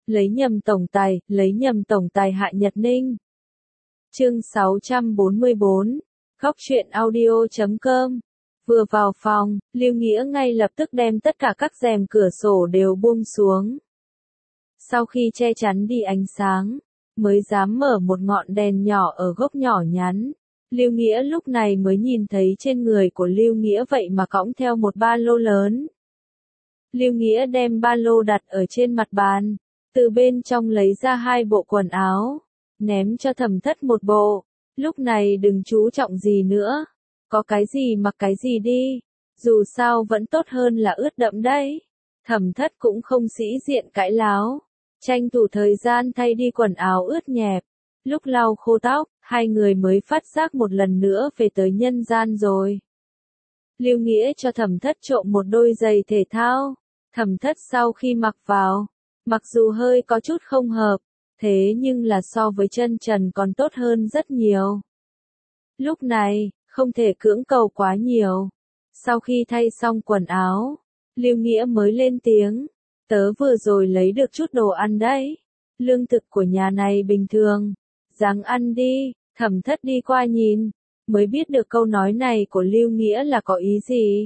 lấy nhầm tổng tài Hạ Nhật Ninh. Chương 644, Góc truyện audio.com. Vừa vào phòng, Lưu Nghĩa ngay lập tức đem tất cả các rèm cửa sổ đều buông xuống. Sau khi che chắn đi ánh sáng, mới dám mở một ngọn đèn nhỏ ở góc nhỏ nhắn. Lưu Nghĩa lúc này mới nhìn thấy trên người của Lưu Nghĩa vậy mà cõng theo một ba lô lớn. Lưu Nghĩa đem ba lô đặt ở trên mặt bàn, từ bên trong lấy ra 2 bộ quần áo, ném cho Thẩm Thất một bộ. Lúc này đừng chú trọng gì nữa, có cái gì mặc cái gì đi, dù sao vẫn tốt hơn là ướt đẫm đấy. Thẩm Thất cũng không sĩ diện cãi láo, tranh thủ thời gian thay đi quần áo ướt nhẹp. Lúc lau khô tóc, hai người mới phát giác một lần nữa về tới nhân gian rồi. Lưu Nghĩa cho Thẩm Thất trộm một đôi giày thể thao. Thẩm Thất sau khi mặc vào, mặc dù hơi có chút không hợp, thế nhưng là so với chân trần còn tốt hơn rất nhiều. Lúc này, không thể cưỡng cầu quá nhiều. Sau khi thay xong quần áo, Lưu Nghĩa mới lên tiếng, tớ vừa rồi lấy được chút đồ ăn đấy. Lương thực của nhà này bình thường, ráng ăn đi. Thẩm Thất đi qua nhìn, mới biết được câu nói này của Lưu Nghĩa là có ý gì.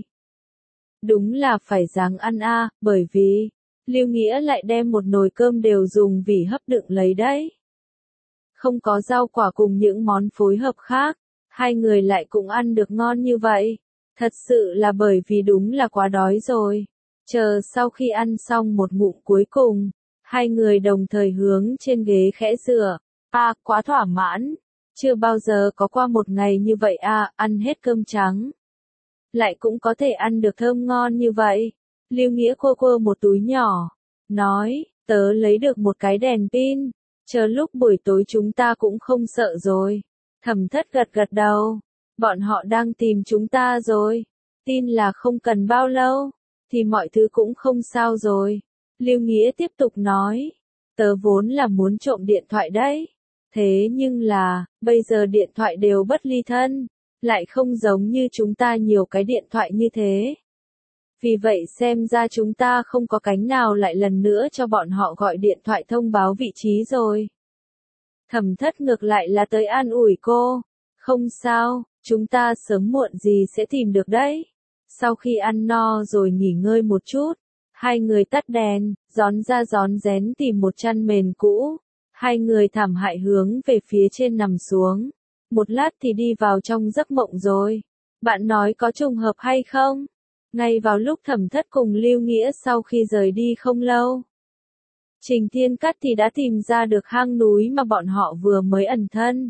Đúng là phải ráng ăn a, bởi vì Lưu Nghĩa lại đem một nồi cơm đều dùng vỉ hấp đựng lấy đấy. Không có rau quả cùng những món phối hợp khác, hai người lại cũng ăn được ngon như vậy. Thật sự là bởi vì đúng là quá đói rồi. Chờ sau khi ăn xong một ngụm cuối cùng, hai người đồng thời hướng trên ghế khẽ dựa. Quá thỏa mãn. Chưa bao giờ có qua một ngày như vậy ăn hết cơm trắng. Lại cũng có thể ăn được thơm ngon như vậy. Lưu Nghĩa quơ một túi nhỏ, nói, tớ lấy được một cái đèn pin, chờ lúc buổi tối chúng ta cũng không sợ rồi. Thẩm Thất gật đầu, bọn họ đang tìm chúng ta rồi, tin là không cần bao lâu, thì mọi thứ cũng không sao rồi. Lưu Nghĩa tiếp tục nói, tớ vốn là muốn trộm điện thoại đấy, thế nhưng là, bây giờ điện thoại đều bất ly thân, lại không giống như chúng ta nhiều cái điện thoại như thế. Vì vậy xem ra chúng ta không có cánh nào lại lần nữa cho bọn họ gọi điện thoại thông báo vị trí rồi. Thẩm Thất ngược lại là tới an ủi cô, không sao, chúng ta sớm muộn gì sẽ tìm được đấy. Sau khi ăn no rồi nghỉ ngơi một chút, hai người tắt đèn, rón ra rón rén tìm một chăn mền cũ. Hai người thảm hại hướng về phía trên nằm xuống. Một lát thì đi vào trong giấc mộng rồi. Bạn nói có trùng hợp hay không? Ngay vào lúc Thẩm Thất cùng Lưu Nghĩa sau khi rời đi không lâu, Trình Thiên Cát thì đã tìm ra được hang núi mà bọn họ vừa mới ẩn thân.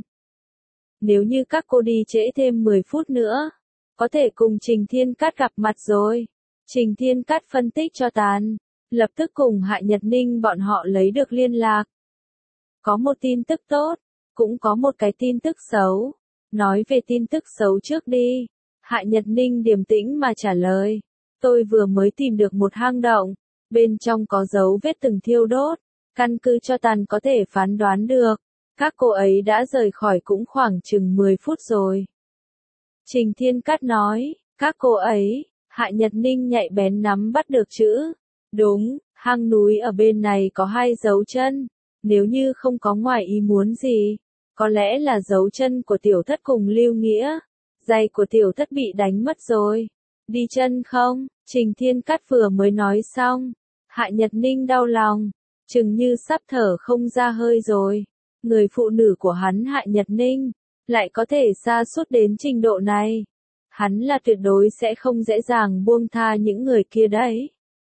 Nếu như các cô đi trễ thêm 10 phút nữa, có thể cùng Trình Thiên Cát gặp mặt rồi. Trình Thiên Cát phân tích cho tàn, lập tức cùng Hạ Nhật Ninh bọn họ lấy được liên lạc. Có một tin tức tốt, cũng có một cái tin tức xấu. Nói về tin tức xấu trước đi. Hạ Nhật Ninh điềm tĩnh mà trả lời. Tôi vừa mới tìm được một hang động, bên trong có dấu vết từng thiêu đốt. Căn cứ cho tàn có thể phán đoán được, các cô ấy đã rời khỏi cũng khoảng chừng 10 phút rồi. Trình Thiên Cát nói, các cô ấy. Hạ Nhật Ninh nhạy bén nắm bắt được chữ. Đúng, hang núi ở bên này có 2 dấu chân. Nếu như không có ngoài ý muốn gì, có lẽ là dấu chân của Tiểu Thất cùng Lưu Nghĩa. Giày của Tiểu Thất bị đánh mất rồi. Đi chân không? Trình Thiên Cát vừa mới nói xong. Hạ Nhật Ninh đau lòng, chừng như sắp thở không ra hơi rồi. Người phụ nữ của hắn Hạ Nhật Ninh, lại có thể sa sút đến trình độ này. Hắn là tuyệt đối sẽ không dễ dàng buông tha những người kia đấy.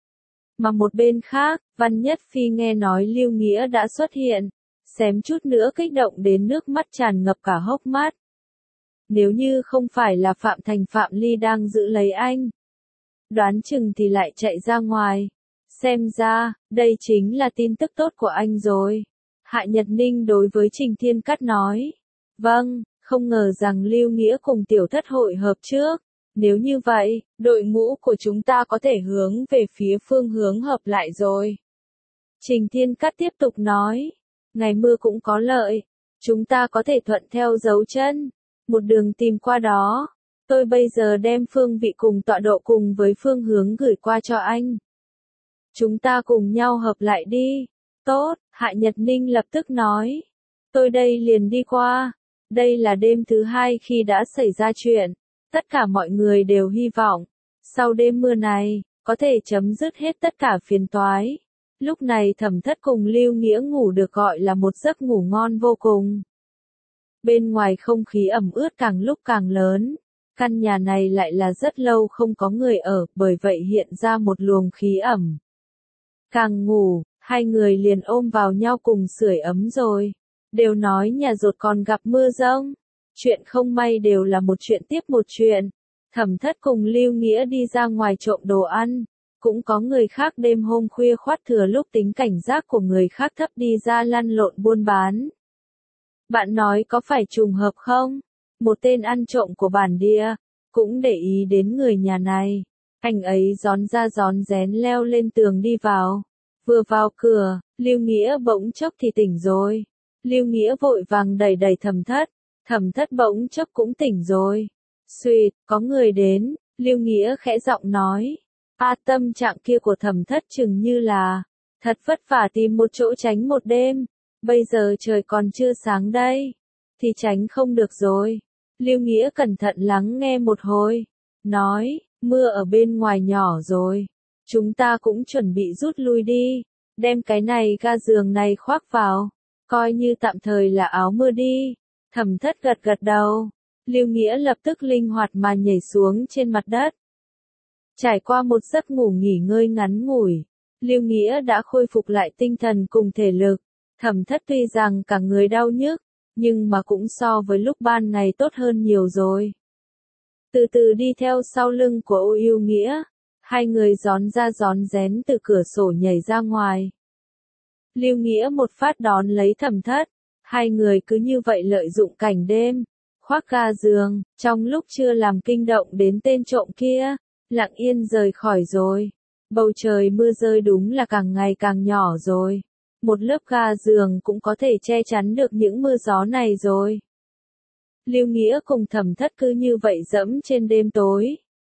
Mà một bên khác, Văn Nhất Phi nghe nói Lưu Nghĩa đã xuất hiện, xém chút nữa kích động đến nước mắt tràn ngập cả hốc mắt. Nếu như không phải là Phạm Thành Phạm Ly đang giữ lấy anh, đoán chừng thì lại chạy ra ngoài. Xem ra, đây chính là tin tức tốt của anh rồi. Hạ Nhật Ninh đối với Trình Thiên Cát nói. Vâng, không ngờ rằng Lưu Nghĩa cùng Tiểu Thất hội hợp trước. Nếu như vậy, đội ngũ của chúng ta có thể hướng về phía phương hướng hợp lại rồi. Trình Thiên Cát tiếp tục nói. Ngày mưa cũng có lợi. Chúng ta có thể thuận theo dấu chân, một đường tìm qua đó. Tôi bây giờ đem phương vị cùng tọa độ cùng với phương hướng gửi qua cho anh. Chúng ta cùng nhau hợp lại đi. Tốt, Hạ Nhật Ninh lập tức nói. Tôi đây liền đi qua. Đây là đêm thứ hai khi đã xảy ra chuyện. Tất cả mọi người đều hy vọng, sau đêm mưa này, có thể chấm dứt hết tất cả phiền toái. Lúc này Thẩm Thất cùng Lưu Nghĩa ngủ được gọi là một giấc ngủ ngon vô cùng. Bên ngoài không khí ẩm ướt càng lúc càng lớn. Căn nhà này lại là rất lâu không có người ở, bởi vậy hiện ra một luồng khí ẩm. Càng ngủ, hai người liền ôm vào nhau cùng sưởi ấm rồi. Đều nói nhà dột còn gặp mưa giông. Chuyện không may đều là một chuyện tiếp một chuyện. Thẩm Thất cùng Lưu Nghĩa đi ra ngoài trộm đồ ăn. Cũng có người khác đêm hôm khuya khoắt thừa lúc tính cảnh giác của người khác thấp đi ra lăn lộn buôn bán. Bạn nói có phải trùng hợp không? Một tên ăn trộm của bản địa, cũng để ý đến người nhà này. Anh ấy rón ra rón rén leo lên tường đi vào. Vừa vào cửa, Lưu Nghĩa bỗng chốc thì tỉnh rồi. Lưu Nghĩa vội vàng đẩy đẩy Thẩm Thất. Thẩm Thất bỗng chốc cũng tỉnh rồi. Xuyệt, có người đến, Lưu Nghĩa khẽ giọng nói. Tâm trạng kia của Thẩm Thất chừng như là, thật vất vả tìm một chỗ tránh một đêm. Bây giờ trời còn chưa sáng đây, thì tránh không được rồi. Lưu Nghĩa cẩn thận lắng nghe một hồi, nói, mưa ở bên ngoài nhỏ rồi. Chúng ta cũng chuẩn bị rút lui đi, đem cái này ga giường này khoác vào, coi như tạm thời là áo mưa đi. Thẩm Thất gật gật đầu, Lưu Nghĩa lập tức linh hoạt mà nhảy xuống trên mặt đất. Trải qua một giấc ngủ nghỉ ngơi ngắn ngủi, Lưu Nghĩa đã khôi phục lại tinh thần cùng thể lực. Thẩm Thất tuy rằng cả người đau nhức, nhưng mà cũng so với lúc ban ngày tốt hơn nhiều rồi. Từ từ đi theo sau lưng của Ô Yêu Nghĩa, hai người rón ra rón rén từ cửa sổ nhảy ra ngoài. Lưu Nghĩa một phát đón lấy Thẩm Thất, hai người cứ như vậy lợi dụng cảnh đêm, khoác ga giường, trong lúc chưa làm kinh động đến tên trộm kia, lặng yên rời khỏi rồi. Bầu trời mưa rơi đúng là càng ngày càng nhỏ rồi. Một lớp ga giường cũng có thể che chắn được những mưa gió này rồi. Lưu Nghĩa cùng Thẩm Thất cứ như vậy dẫm trên đêm tối.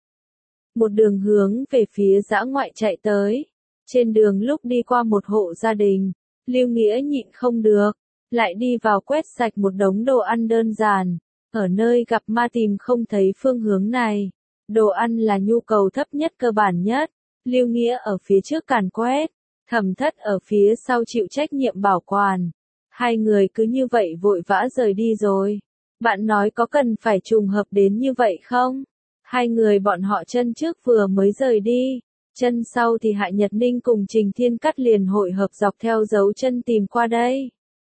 Một đường hướng về phía dã ngoại chạy tới. Trên đường lúc đi qua một hộ gia đình, Lưu Nghĩa nhịn không được, lại đi vào quét sạch một đống đồ ăn đơn giản. Ở nơi gặp ma tìm không thấy phương hướng này. Đồ ăn là nhu cầu thấp nhất cơ bản nhất. Lưu Nghĩa ở phía trước càn quét. Thẩm Thất ở phía sau chịu trách nhiệm bảo quản. Hai người cứ như vậy vội vã rời đi rồi. Bạn nói có cần phải trùng hợp đến như vậy không? Hai người bọn họ chân trước vừa mới rời đi. Chân sau thì Hạ Nhật Ninh cùng Trình Thiên Cắt liền hội hợp dọc theo dấu chân tìm qua đây.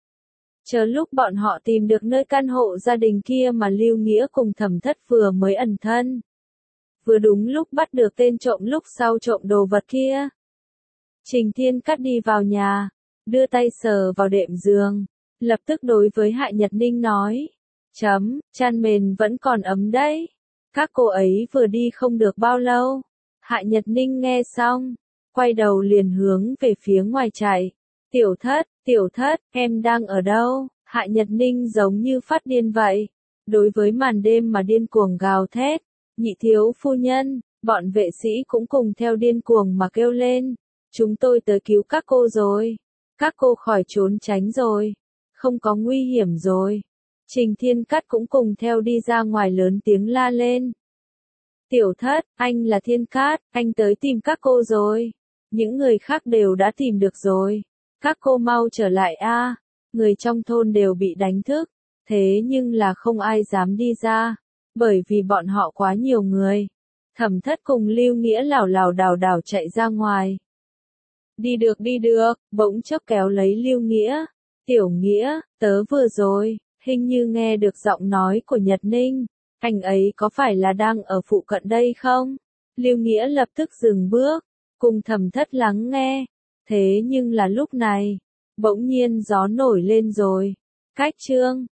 Chờ lúc bọn họ tìm được nơi căn hộ gia đình kia mà Lưu Nghĩa cùng Thẩm Thất vừa mới ẩn thân. Vừa đúng lúc bắt được tên trộm lúc sau trộm đồ vật kia. Trình Thiên Cắt đi vào nhà, đưa tay sờ vào đệm giường, lập tức đối với Hạ Nhật Ninh nói, chăn mền vẫn còn ấm đấy. Các cô ấy vừa đi không được bao lâu. Hạ Nhật Ninh nghe xong, quay đầu liền hướng về phía ngoài chạy. Tiểu Thất, em đang ở đâu? Hạ Nhật Ninh giống như phát điên vậy. Đối với màn đêm mà điên cuồng gào thét, nhị thiếu phu nhân, bọn vệ sĩ cũng cùng theo điên cuồng mà kêu lên. Chúng tôi tới cứu các cô rồi. Các cô khỏi trốn tránh rồi. Không có nguy hiểm rồi. Trình Thiên Cắt cũng cùng theo đi ra ngoài lớn tiếng la lên. Tiểu Thất, anh là Thiên Cát, anh tới tìm các cô rồi. Những người khác đều đã tìm được rồi. Các cô mau trở lại a. Người trong thôn đều bị đánh thức. Thế nhưng là không ai dám đi ra. Bởi vì bọn họ quá nhiều người. Thẩm Thất cùng Lưu Nghĩa lảo lảo đảo đảo chạy ra ngoài. Đi được, bỗng chốc kéo lấy Lưu Nghĩa. Tiểu Nghĩa, tớ vừa rồi, hình như nghe được giọng nói của Nhật Ninh. Anh ấy có phải là đang ở phụ cận đây không? Lưu Nghĩa lập tức dừng bước, cùng Thẩm Thất lắng nghe. Thế nhưng là lúc này, bỗng nhiên gió nổi lên rồi. Cách chương